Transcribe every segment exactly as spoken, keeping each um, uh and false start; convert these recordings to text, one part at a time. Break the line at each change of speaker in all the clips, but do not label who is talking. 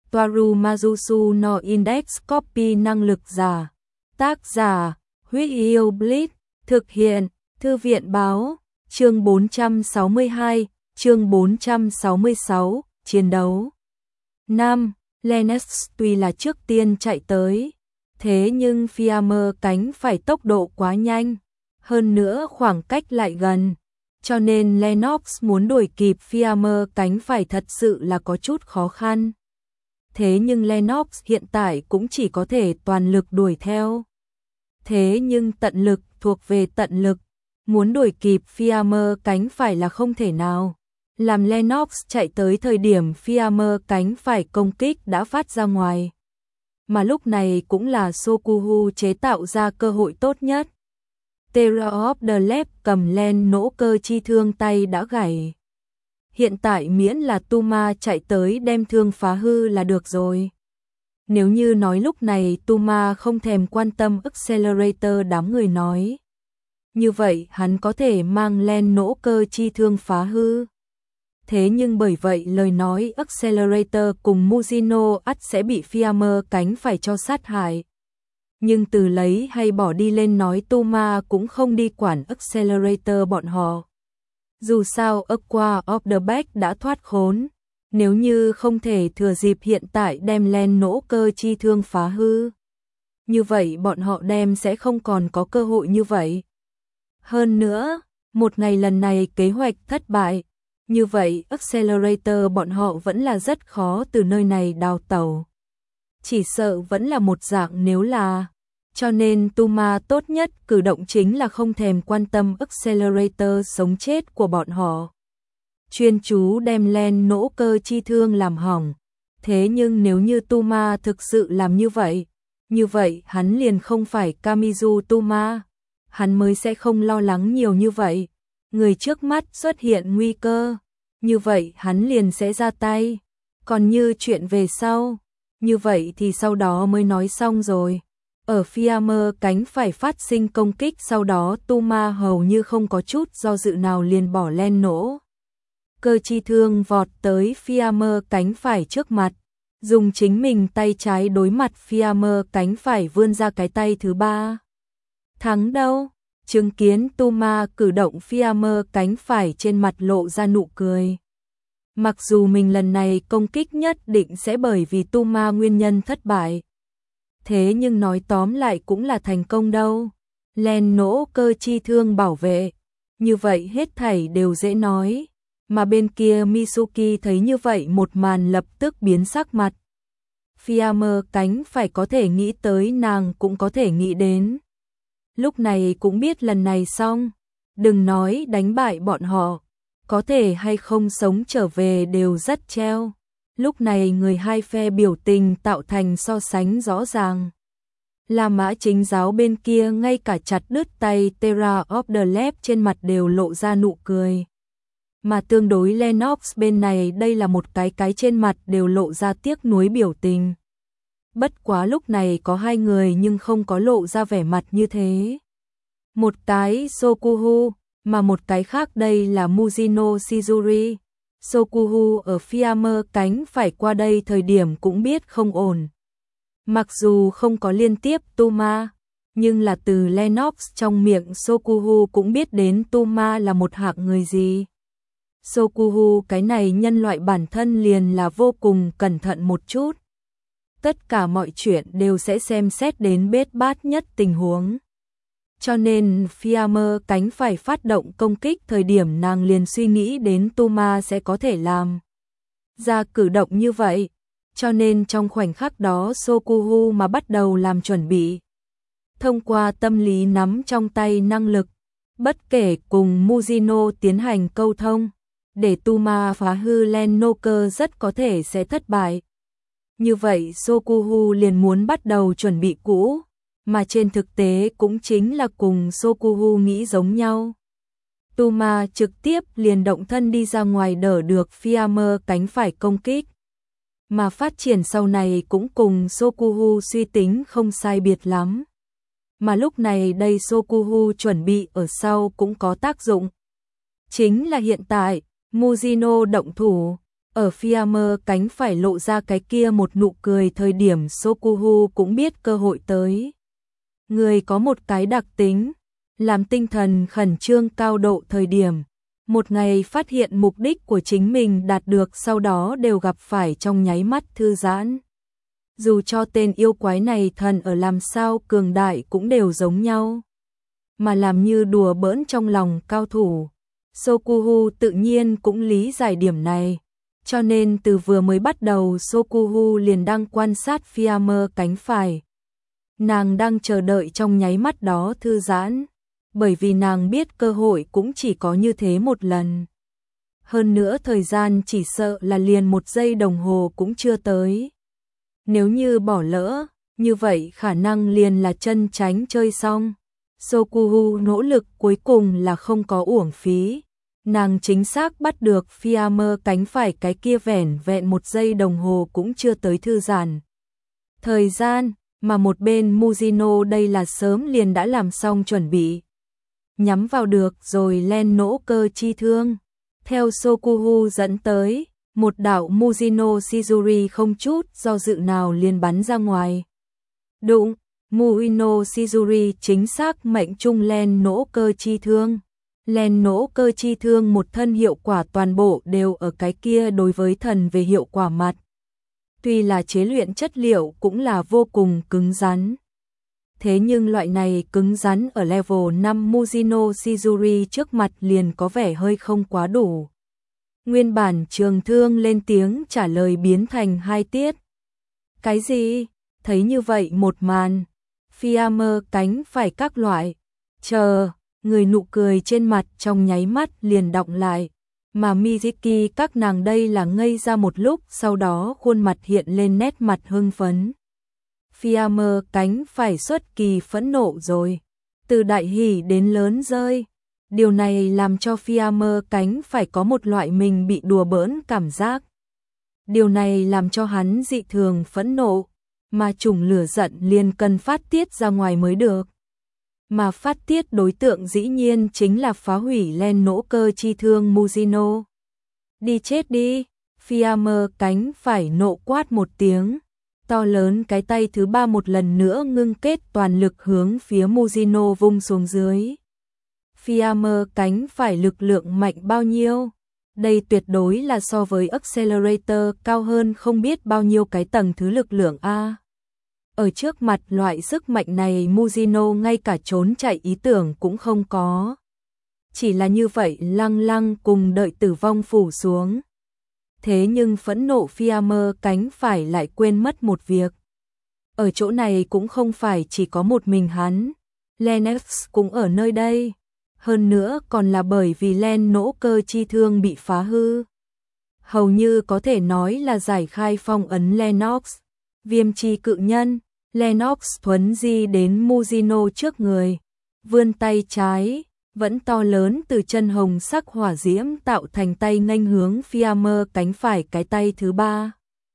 Toaru Majusu no Index Copy năng lực giả. Tác giả, Huyết Yêu Blitz, thực hiện, Thư viện báo, chương bốn trăm sáu mươi hai, chương bốn trăm sáu mươi sáu, chiến đấu. năm. Lennox tuy là trước tiên chạy tới, thế nhưng Fiammer cánh phải tốc độ quá nhanh, hơn nữa khoảng cách lại gần, cho nên Lennox muốn đuổi kịp Fiammer cánh phải thật sự là có chút khó khăn. Thế nhưng Lennox hiện tại cũng chỉ có thể toàn lực đuổi theo. Thế nhưng tận lực thuộc về tận lực, muốn đuổi kịp Fiammer cánh phải là không thể nào. Làm Lennox chạy tới thời điểm Fiammer cánh phải công kích đã phát ra ngoài. Mà lúc này cũng là Sokuhu chế tạo ra cơ hội tốt nhất. Terror of the Left cầm len nỗ cơ chi thương tay đã gãy. Hiện tại miễn là Tuma chạy tới đem thương phá hư là được rồi. Nếu như nói lúc này Tuma không thèm quan tâm Accelerator đám người nói. Như vậy hắn có thể mang len nỗ cơ chi thương phá hư. Thế nhưng bởi vậy lời nói Accelerator cùng Muzino ắt sẽ bị Fiammer cánh phải cho sát hại. Nhưng từ lấy hay bỏ đi lên nói Tuma cũng không đi quản Accelerator bọn họ. Dù sao Aqua of the Back đã thoát khốn. Nếu như không thể thừa dịp hiện tại đem len nỗ cơ chi thương phá hư. Như vậy bọn họ đem sẽ không còn có cơ hội như vậy. Hơn nữa, một ngày lần này kế hoạch thất bại. Như vậy Accelerator bọn họ vẫn là rất khó từ nơi này đào tẩu. Chỉ sợ vẫn là một dạng nếu là. Cho nên Tuma tốt nhất cử động chính là không thèm quan tâm Accelerator sống chết của bọn họ. Chuyên chú đem len nỗ cơ chi thương làm hỏng. Thế nhưng nếu như Tuma thực sự làm như vậy, như vậy hắn liền không phải Kamizu Tuma. Hắn mới sẽ không lo lắng nhiều như vậy. Người trước mắt xuất hiện nguy cơ, như vậy hắn liền sẽ ra tay. Còn như chuyện về sau, như vậy thì sau đó mới nói xong rồi. Ở Fiammer cánh phải phát sinh công kích sau đó Tuma hầu như không có chút do dự nào liền bỏ len nỗ cơ chi thương vọt tới Fiammer cánh phải trước mặt, dùng chính mình tay trái đối mặt Fiammer cánh phải vươn ra cái tay thứ ba. Thắng đâu? Chứng kiến Tuma cử động Fiammer cánh phải trên mặt lộ ra nụ cười. Mặc dù mình lần này công kích nhất định sẽ bởi vì Tuma nguyên nhân thất bại. Thế nhưng nói tóm lại cũng là thành công đâu. Len nỗ cơ chi thương bảo vệ. Như vậy hết thảy đều dễ nói. Mà bên kia Mitsuki thấy như vậy một màn lập tức biến sắc mặt. Fiammer cánh phải có thể nghĩ tới nàng cũng có thể nghĩ đến. Lúc này cũng biết lần này xong. Đừng nói đánh bại bọn họ. Có thể hay không sống trở về đều rất treo. Lúc này người hai phe biểu tình tạo thành so sánh rõ ràng. La Mã chính giáo bên kia ngay cả chặt đứt tay Terra of the Left trên mặt đều lộ ra nụ cười. Mà tương đối Lennox bên này đây là một cái cái trên mặt đều lộ ra tiếc nuối biểu tình. Bất quá lúc này có hai người nhưng không có lộ ra vẻ mặt như thế. Một cái Sokuhu, mà một cái khác đây là Muzino Shizuri. Sokuhu ở Fiammer cánh phải qua đây thời điểm cũng biết không ổn. Mặc dù không có liên tiếp Tuma, nhưng là từ Lennox trong miệng Sokuhu cũng biết đến Tuma là một hạng người gì. Sokuhu cái này nhân loại bản thân liền là vô cùng cẩn thận một chút. Tất cả mọi chuyện đều sẽ xem xét đến bết bát nhất tình huống. Cho nên Fiammer cánh phải phát động công kích thời điểm nàng liền suy nghĩ đến Tuma sẽ có thể làm ra cử động như vậy. Cho nên trong khoảnh khắc đó Sokuhu mà bắt đầu làm chuẩn bị. Thông qua tâm lý nắm trong tay năng lực, bất kể cùng Muzino tiến hành câu thông, để Tuma phá hư len nỗ cơ rất có thể sẽ thất bại. Như vậy Sokuhu liền muốn bắt đầu chuẩn bị cũ. Mà trên thực tế cũng chính là cùng Sokuhu nghĩ giống nhau. Tuma trực tiếp liền động thân đi ra ngoài đỡ được Fiammer cánh phải công kích. Mà phát triển sau này cũng cùng Sokuhu suy tính không sai biệt lắm. Mà lúc này đây Sokuhu chuẩn bị ở sau cũng có tác dụng. Chính là hiện tại, Muzino động thủ, Ở Fiamer cánh phải lộ ra cái kia một nụ cười thời điểm Sokuhu cũng biết cơ hội tới. Người có một cái đặc tính, làm tinh thần khẩn trương cao độ thời điểm, một ngày phát hiện mục đích của chính mình đạt được sau đó đều gặp phải trong nháy mắt thư giãn. Dù cho tên yêu quái này thần ở làm sao cường đại cũng đều giống nhau, mà làm như đùa bỡn trong lòng cao thủ. Sokuhu tự nhiên cũng lý giải điểm này, cho nên từ vừa mới bắt đầu Sokuhu liền đang quan sát Fiamer cánh phải. Nàng đang chờ đợi trong nháy mắt đó thư giãn, bởi vì nàng biết cơ hội cũng chỉ có như thế một lần. Hơn nữa thời gian chỉ sợ là liền một giây đồng hồ cũng chưa tới. Nếu như bỏ lỡ, như vậy khả năng liền là chân tránh chơi xong. Sokuhu nỗ lực cuối cùng là không có uổng phí. Nàng chính xác bắt được Fiamer cánh phải cái kia vẻn vẹn một giây đồng hồ cũng chưa tới thư giãn. Thời gian, mà một bên Mujino đây là sớm liền đã làm xong chuẩn bị. Nhắm vào được rồi len nỗ cơ chi thương. Theo Sokuhu dẫn tới, một đạo Mujino Shizuri không chút do dự nào liền bắn ra ngoài. Đụng, Mujino Shizuri chính xác mệnh trung len nỗ cơ chi thương. Len nỗ cơ chi thương một thân hiệu quả toàn bộ đều ở cái kia đối với thần về hiệu quả mặt. Tuy là chế luyện chất liệu cũng là vô cùng cứng rắn. Thế nhưng loại này cứng rắn ở level năm Mujino Shizuri trước mặt liền có vẻ hơi không quá đủ. Nguyên bản trường thương lên tiếng trả lời biến thành hai tiết. Cái gì? Thấy như vậy một màn. Fiamer cánh phải các loại. Chờ, người nụ cười trên mặt trong nháy mắt liền đọng lại. Mà Miziki các nàng đây là ngây ra một lúc, sau đó khuôn mặt hiện lên nét mặt hưng phấn. Fiamer cánh phải xuất kỳ phẫn nộ rồi, từ đại hỉ đến lớn rơi. Điều này làm cho Fiamer cánh phải có một loại mình bị đùa bỡn cảm giác. Điều này làm cho hắn dị thường phẫn nộ, mà chủng lửa giận liền cần phát tiết ra ngoài mới được. Mà phát tiết đối tượng dĩ nhiên chính là phá hủy len nỗ cơ chi thương Mujino. Đi chết đi, Fiamer cánh phải nộ quát một tiếng. To lớn cái tay thứ ba một lần nữa ngưng kết toàn lực hướng phía Mujino vung xuống dưới. Fiamer cánh phải lực lượng mạnh bao nhiêu? Đây tuyệt đối là so với Accelerator cao hơn không biết bao nhiêu cái tầng thứ lực lượng A. Ở trước mặt loại sức mạnh này Mujino ngay cả trốn chạy ý tưởng cũng không có. Chỉ là như vậy lăng lăng cùng đợi tử vong phủ xuống. Thế nhưng phẫn nộ Fiamer cánh phải lại quên mất một việc. Ở chỗ này cũng không phải chỉ có một mình hắn. Lennox cũng ở nơi đây. Hơn nữa còn là bởi vì len nỗ cơ chi thương bị phá hư. Hầu như có thể nói là giải khai phong ấn Lennox. Viêm chi cự nhân, Lennox thuấn di đến Mujino trước người. Vươn tay trái, vẫn to lớn từ chân hồng sắc hỏa diễm tạo thành tay nghênh hướng Fiamer cánh phải cái tay thứ ba.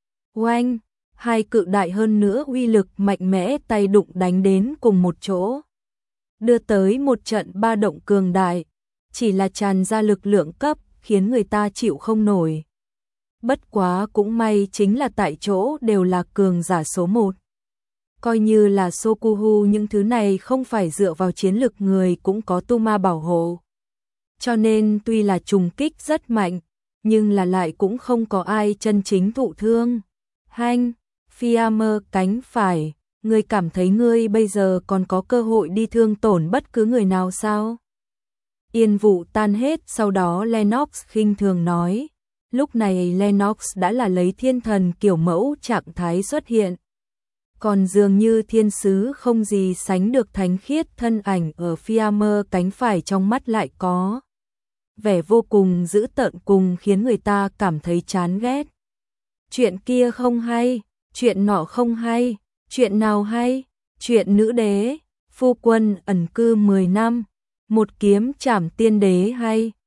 Oanh, hai cự đại hơn nữa uy lực mạnh mẽ tay đụng đánh đến cùng một chỗ. Đưa tới một trận ba động cường đại, chỉ là tràn ra lực lượng cấp, khiến người ta chịu không nổi. Bất quá cũng may chính là tại chỗ đều là cường giả số một. Coi như là Sokuhu những thứ này không phải dựa vào chiến lực người cũng có tu ma bảo hộ. Cho nên tuy là trùng kích rất mạnh, nhưng là lại cũng không có ai chân chính thụ thương. Hanh, Fiamer cánh phải, ngươi cảm thấy ngươi bây giờ còn có cơ hội đi thương tổn bất cứ người nào sao? Yên vụ tan hết, sau đó Lennox khinh thường nói. Lúc này Lennox đã là lấy thiên thần kiểu mẫu trạng thái xuất hiện. Còn dường như thiên sứ không gì sánh được thánh khiết thân ảnh ở Fiamer cánh phải trong mắt lại có vẻ vô cùng dữ tợn cùng khiến người ta cảm thấy chán ghét. Chuyện kia không hay, chuyện nọ không hay, chuyện nào hay, chuyện nữ đế, phu quân ẩn cư mười năm, một kiếm trảm tiên đế hay.